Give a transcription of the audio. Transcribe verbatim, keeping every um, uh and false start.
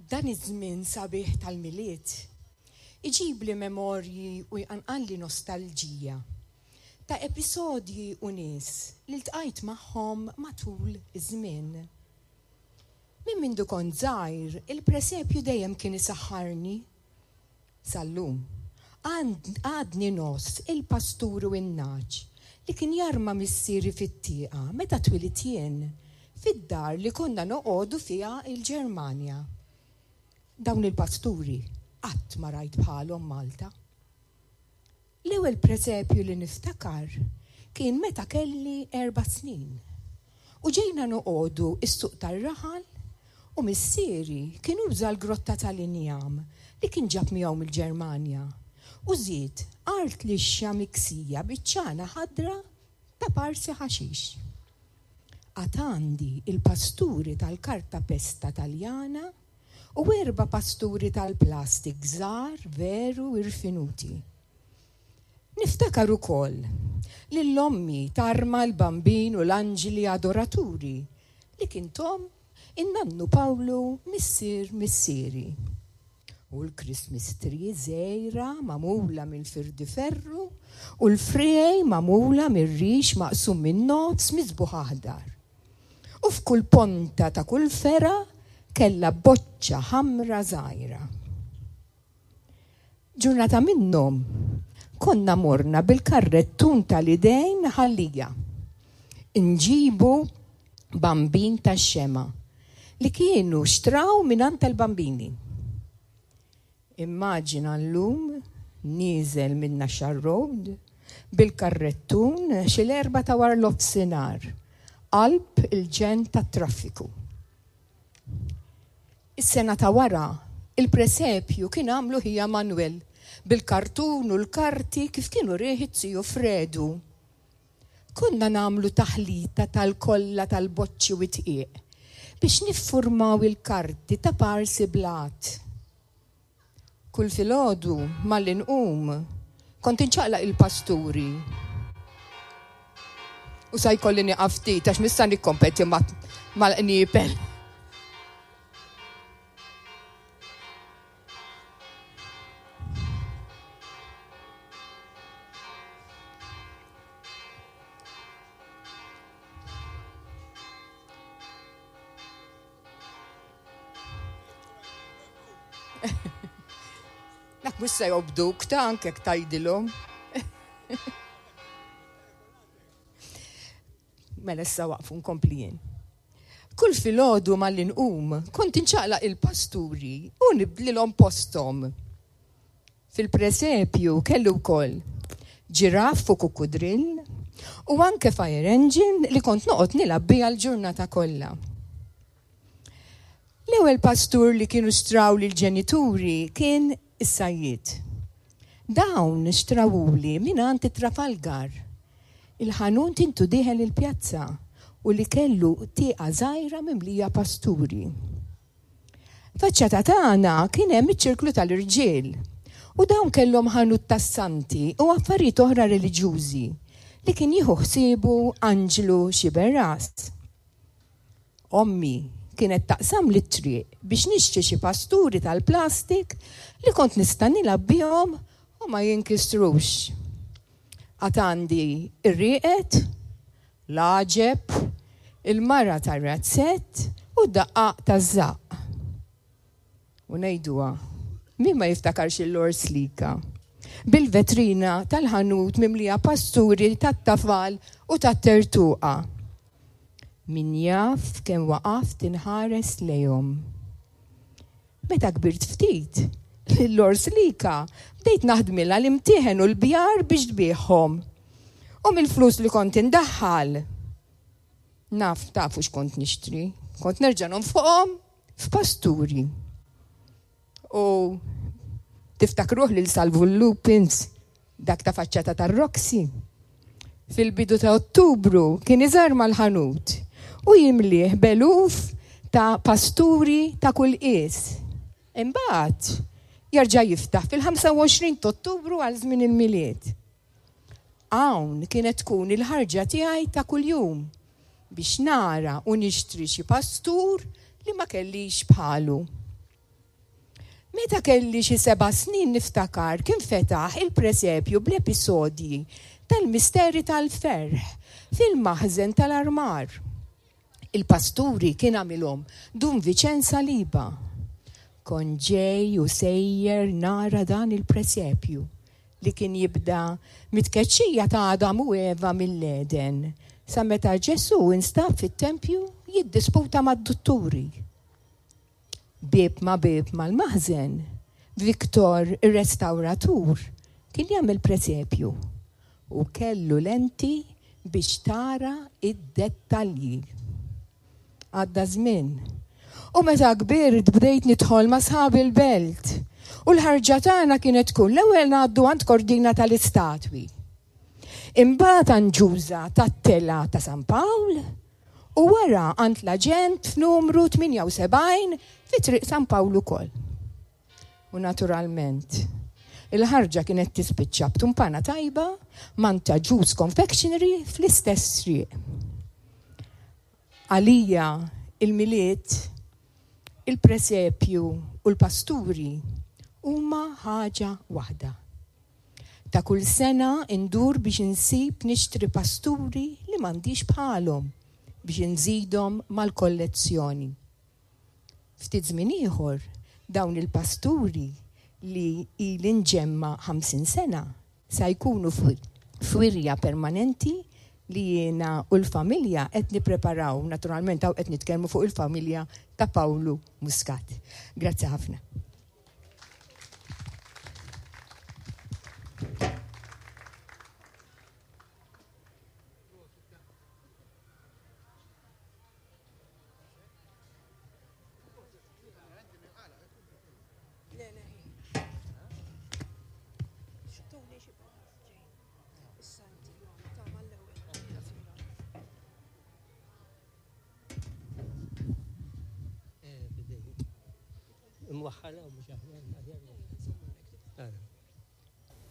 Dan iż-żmien sabiħ tal-miliet iġib li memorji u jqanqalli nostalġija ta' episodji u nies li ltqajt magħhom matul iż-żmien. Min mindu kont żgħir, il-presepju dejjem kien isaħħarni. Sallum, għadni nos il-pastur u n-naġ li kien jarma missieri fit-tieqa meta twilit jien fid-dar li konna noqogħdu fiha il-Ġermanja. Dawn il-pasturi qatt ma rajt bħalhom Malta. L-ewwel presepju li niftakar kien meta kelli erba' snin. U ġejna noqogħdu is-suq tar-raħal u missieri kien uża l-grotta tal-Injam li kien ġab miegħu mill-Ġermanja. U żied art lixxa miksija biċċana ħadra ta' parsi ħaxix. Għad għandi il-pasturi tal-karta pesta Taljana u erba' pasturi tal-plastik żgħar veru irfinuti. Niftakar ukoll li l-ommi tarma l-bambin u l-anġili adoraturi li kien Tom in-nannu Pawlu missier missieri. U l-Christmas tree żgħira magħmula mill-firdiferru u l-frej magħmula mir-rix maqsum min-nofs miżbuħ aħdar. U f'kull ponta ta' kull fera kella boċċa ħamra żgħira. Ġurnata minnhom konna morna bil-karrettun tal-idejn ħallija. Inġibu bambin tax-xema li kienu xtraw minant tal-bambini. Immaġina llum nieżel minn Nashar Road bil-karrettun xi l-erba' ta' war l-ofsinar, qalb il-ġen tat-traffiku. Is-sena ta' wara, il-presepju kien għamlu hija Manuel bil-kartun u l-karti kif kienu rieħi Zio Fredu. Konna nagħmlu taħlita tal-kolla tal-boċċi u tqiq biex niffurmaw il-karti ta' parsi blat. Kull filgħodu mal-inqum kont inċaqlaq il-pasturi. U sa jkolli nieqaf ftit għax nista' nikkompeti mal-qniepel. Dak mhux se jobduk ta' anke tajdilhom. Mela issa waqfu nkompli jien. Kull filgħodu mal-inqum kont inċaqlaq il-pasturi u nibdlilhom posthom. Fil-presepju kellu wkoll ġiraff u kukudrill u anke fire engine li kont noqgħod nilgħab biha l-ġurnata kollha. L-ewwel pastur li kienu xtraw lill-ġenituri kien is-Sajjied. Dawn xtrawuli mingħand it-Trafalgar. Il-ħanun tintu dieħel il-pjazza u li kellu tieqa żgħira mimlija pasturi. Faċċata tagħna kien hemm iċ-ċirklu tal-irġiel u dawn kellhom ħanut tas-santi u affarijiet oħra reliġjużi li kien jieħu ħsiebu Anġlu Xiberras. Ommi kienet taqsam li triq biex nixtri xi pasturi tal-plastik li kont nista' nilgħab bihom u ma jinkistrux. Għad għandi ir-rieqet, l-għaġeb, il-mara tar-razzett u d-daqqaq taż-żaq. U ngħiduha, min ma jiftakarx il-Lord Slika bil-vetrina tal-ħanut mimlija pasturi tat-tafal u tat-tertuqa. Min jaf kemm waqaft inħares lejhom. Meta kbirt ftit, l-Lord Slika bdejt naħdmilha l-imtieħen u l-bjar biex tbieħhom. U mill-flus li kont indaħħal. Naf tafu x'kont nixtri, kont nerġa' nonfoqhom f'pasturi. U tiftakruh lil Salvu Lupins dak ta' faċċata tar-Roxy. Fil-bidu ta' Ottubru kien iżar mal-ħanut u jimlih beluf ta' pasturi ta' kull qies. Imbagħad jerġa' jiftaħ fil-ħamsa u għoxrin ta' Ottubru għal żmien il-miliet. Hawn kienet tkun il-ħarġa tiegħi ta' kuljum biex nara u nixtri xi pastur li ma kellix bħalu. Meta kelli xi seba' snin niftakar kien fetaħ il-presepju bl-episodji tal-misteri tal-ferħ fil-maħżen tal-armar. Il-pasturi kien għamilhom dun Viċenza Liba. Kon ġej u sejjer nara dan il-presepju li kien jibda mitkeċċija ta' Adam u Eva mill-Eden sa meta Ġesu instab fit-tempju jiddisputa mad-dutturi. Bib ma bib mal-maħżen, Viktor, ir-restawratur, kien jagħmel presepju u kellu lenti biex tara id-dettalji. Għadda żmien. U meta kbirt bdejt nidħol ma' sħabi l-belt. U l-ħarġa tagħna kienet tkun l-ewwel ngħaddu għand kordina tal-istatwi. Imbagħad anġuża tat-tela ta' San Pawl u wara għand l-aġent f'numru tminja u sebgħin fi triq San Pawl ukoll. U naturalment, il-ħarġa kienet tispiċċa b'tumpana tajba Manta Juice Confectionery fl-istess triq. Għalija il-miliet, il-presepju u l-pasturi huma ħaġa waħda. Ta' kull sena indur biex insib nixtri pasturi li m'għandix bħalhom biex nżidhom mal-kollezzjoni. Ftit żmien ieħor dawn il-pasturi li ili nġemma ħamsin sena sa jkunu f'wirja permanenti li jiena u l-familja qed nippreparaw, naturalment hawn qed nitkellmu fuq il-familja ta' Pawlu Muscat. Grazzi ħafna. موخلة ومشاهدة